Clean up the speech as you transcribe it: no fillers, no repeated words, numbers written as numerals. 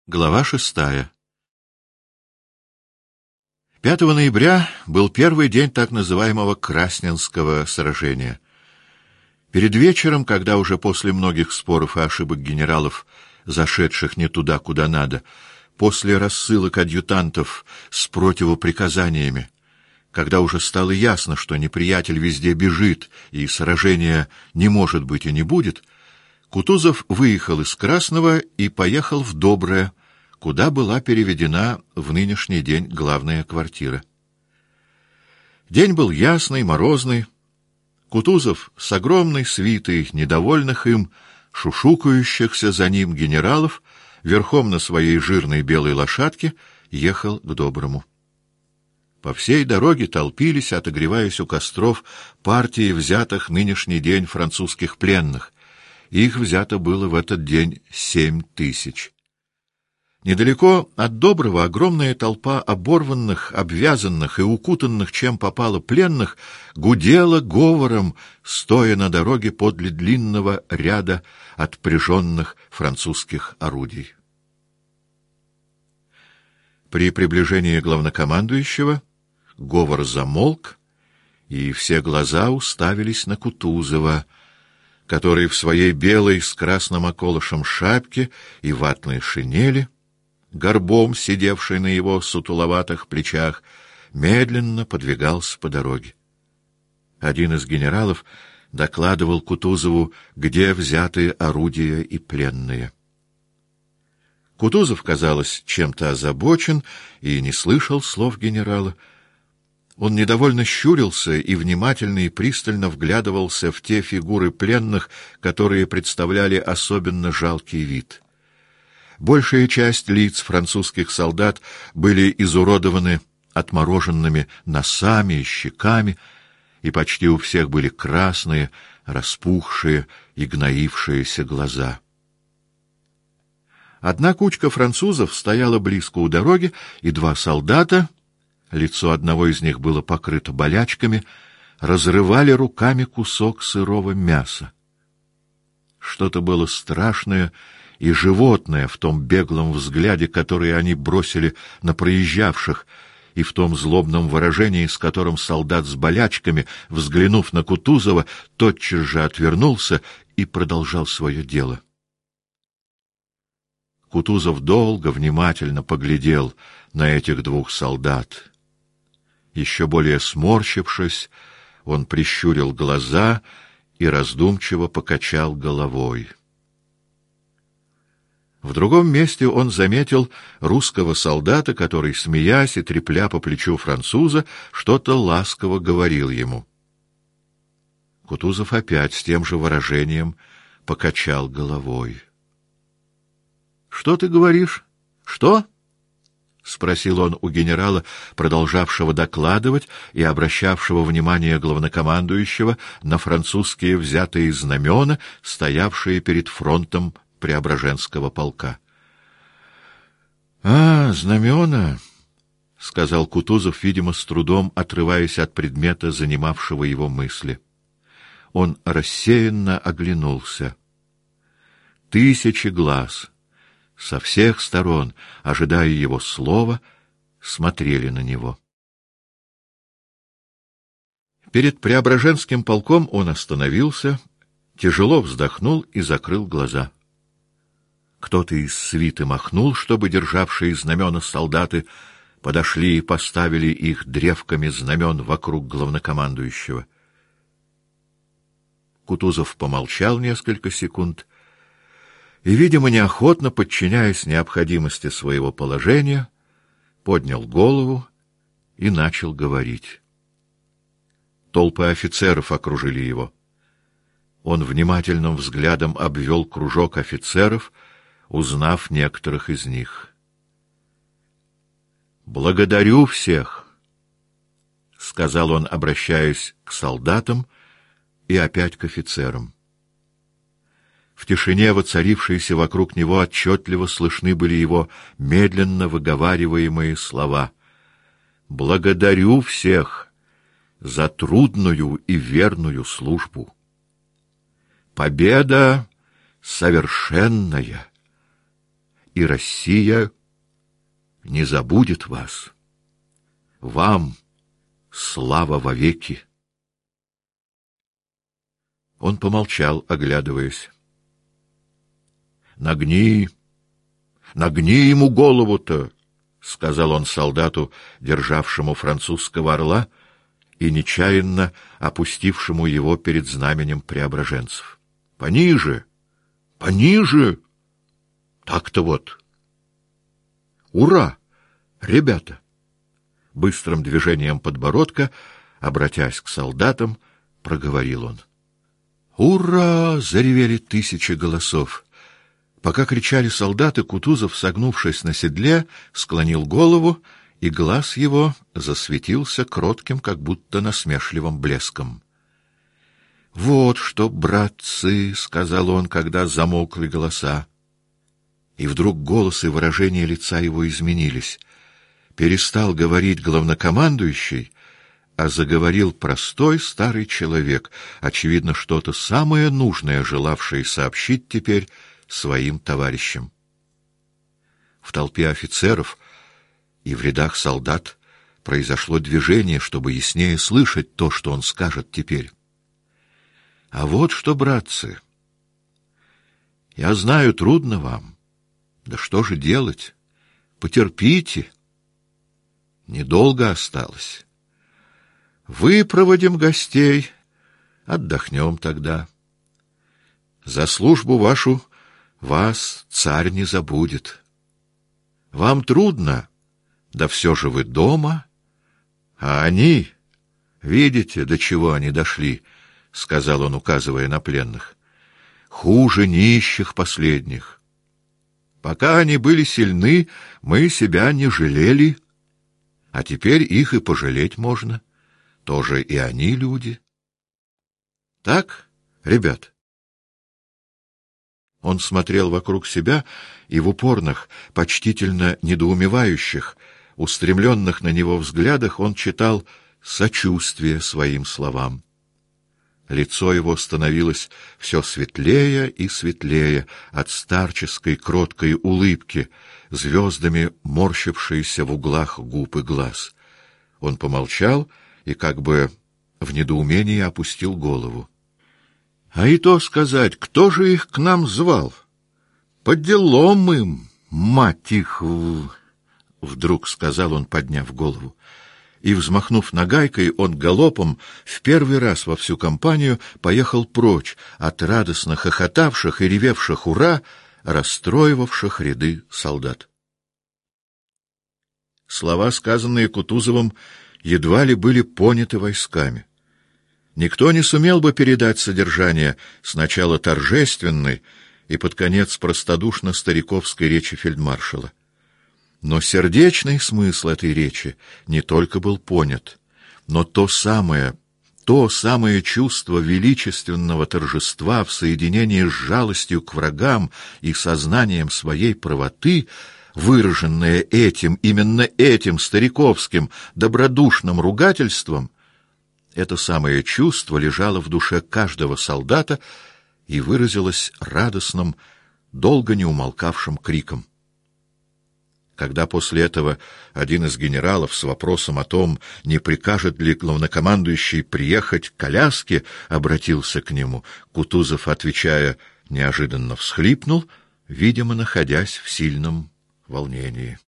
Глава 6. 5 ноября был первый день так называемого Красненского сражения. Перед вечером, когда уже после многих споров и ошибок генералов, зашедших не туда, куда надо, после рассылок адъютантов с противоприказаниями, когда уже стало ясно, что неприятель везде бежит и сражения не может быть и не будет, Кутузов выехал из Красного и поехал в Доброе, куда была переведена в нынешний день главная квартира. День был ясный, морозный. Кутузов с огромной свитой недовольных им, шушукающихся за ним генералов, верхом на своей жирной белой лошадке ехал к Доброму. По всей дороге толпились, отогреваясь у костров, партии взятых нынешний день французских пленных. Их взято было в этот день 7000. Недалеко от Доброго огромная толпа оборванных, обвязанных и укутанных чем попало пленных гудела говором, стоя на дороге подле длинного ряда отпряженных французских орудий. При приближении главнокомандующего говор замолк, и все глаза уставились на Кутузова, который в своей белой с красным околышем шапке и ватной шинели, горбом сидевший на его сутуловатых плечах, медленно подвигался по дороге. Один из генералов докладывал Кутузову, где взяты орудия и пленные. Кутузов, казалось, чем-то озабочен и не слышал слов генерала. Он недовольно щурился и внимательно и пристально вглядывался в те фигуры пленных, которые представляли особенно жалкий вид. Большая часть лиц французских солдат были изуродованы отмороженными носами и щеками, и почти у всех были красные, распухшие и гноившиеся глаза. Одна кучка французов стояла близко у дороги, и два солдата, лицо одного из них было покрыто болячками, разрывали руками кусок сырого мяса. Что-то было страшное и животное в том беглом взгляде, который они бросили на проезжавших, и в том злобном выражении, с которым солдат с болячками, взглянув на Кутузова, тотчас же отвернулся и продолжал свое дело. Кутузов долго, внимательно поглядел на этих двух солдат. Еще более сморщившись, он прищурил глаза и раздумчиво покачал головой. В другом месте он заметил русского солдата, который, смеясь и трепля по плечу француза, что-то ласково говорил ему. Кутузов опять с тем же выражением покачал головой. — Что ты говоришь? Что? — спросил он у генерала, продолжавшего докладывать и обращавшего внимание главнокомандующего на французские взятые знамена, стоявшие перед фронтом Преображенского полка. — знамена, — сказал Кутузов, видимо, с трудом отрываясь от предмета, занимавшего его мысли. Он рассеянно оглянулся. Тысячи глаз со всех сторон, ожидая его слова, смотрели на него. Перед Преображенским полком он остановился, тяжело вздохнул и закрыл глаза. Кто-то из свиты махнул, чтобы державшие знамена солдаты подошли и поставили их древками знамен вокруг главнокомандующего. Кутузов помолчал несколько секунд и, видимо, неохотно, подчиняясь необходимости своего положения, поднял голову и начал говорить. Толпы офицеров окружили его. Он внимательным взглядом обвел кружок офицеров, узнав некоторых из них. «Благодарю всех», — сказал он, обращаясь к солдатам и опять к офицерам. В тишине, воцарившейся вокруг него, отчетливо слышны были его медленно выговариваемые слова. «Благодарю всех за трудную и верную службу. Победа совершенная, и Россия не забудет вас. Вам слава вовеки. Он помолчал, оглядываясь. Нагни ему голову-то, — сказал он солдату, державшему французского орла и нечаянно опустившему его перед знаменем преображенцев. — Пониже! Пониже! Так-то вот! Ура, ребята! Быстрым движением подбородка, обратясь к солдатам, проговорил он. «Ура!» — заревели тысячи голосов. Пока кричали солдаты, Кутузов, согнувшись на седле, склонил голову, и глаз его засветился кротким, как будто насмешливым блеском. «Вот что, братцы!» — сказал он, когда замолкли голоса. И вдруг голос и выражение лица его изменились. Перестал говорить главнокомандующий, а заговорил простой старый человек, очевидно, что-то самое нужное, желавший сообщить теперь своим товарищам. В толпе офицеров и в рядах солдат произошло движение, чтобы яснее слышать то, что он скажет теперь. «А вот что, братцы, я знаю, трудно вам. Да что же делать? Потерпите. Недолго осталось. Выпроводим гостей, отдохнем тогда. За службу вашу вас царь не забудет. Вам трудно, да все же вы дома, а они, видите, до чего они дошли, — сказал он, указывая на пленных, — хуже нищих последних. Пока они были сильны, мы себя не жалели, а теперь их и пожалеть можно. Тоже и они люди. Так, ребят?» Он смотрел вокруг себя, и в упорных, почтительно недоумевающих, устремленных на него взглядах он читал сочувствие своим словам. Лицо его становилось все светлее и светлее от старческой кроткой улыбки, звездами морщившейся в углах губ и глаз. Он помолчал и как бы в недоумении опустил голову. — А и то сказать, кто же их к нам звал? По делам им, мать их! — вдруг сказал он, подняв голову. И, взмахнув нагайкой, он галопом в первый раз во всю компанию поехал прочь от радостно хохотавших и ревевших «Ура!», расстроивавших ряды солдат. Слова, сказанные Кутузовым, едва ли были поняты войсками. Никто не сумел бы передать содержание сначала торжественной и под конец простодушно-стариковской речи фельдмаршала. Но сердечный смысл этой речи не только был понят, но то самое чувство величественного торжества в соединении с жалостью к врагам и сознанием своей правоты, выраженное именно этим стариковским добродушным ругательством, это самое чувство лежало в душе каждого солдата и выразилось радостным, долго не умолкавшим криком. Когда после этого один из генералов с вопросом о том, не прикажет ли главнокомандующий приехать к коляске, обратился к нему, Кутузов, отвечая, неожиданно всхлипнул, видимо, находясь в сильном волнении.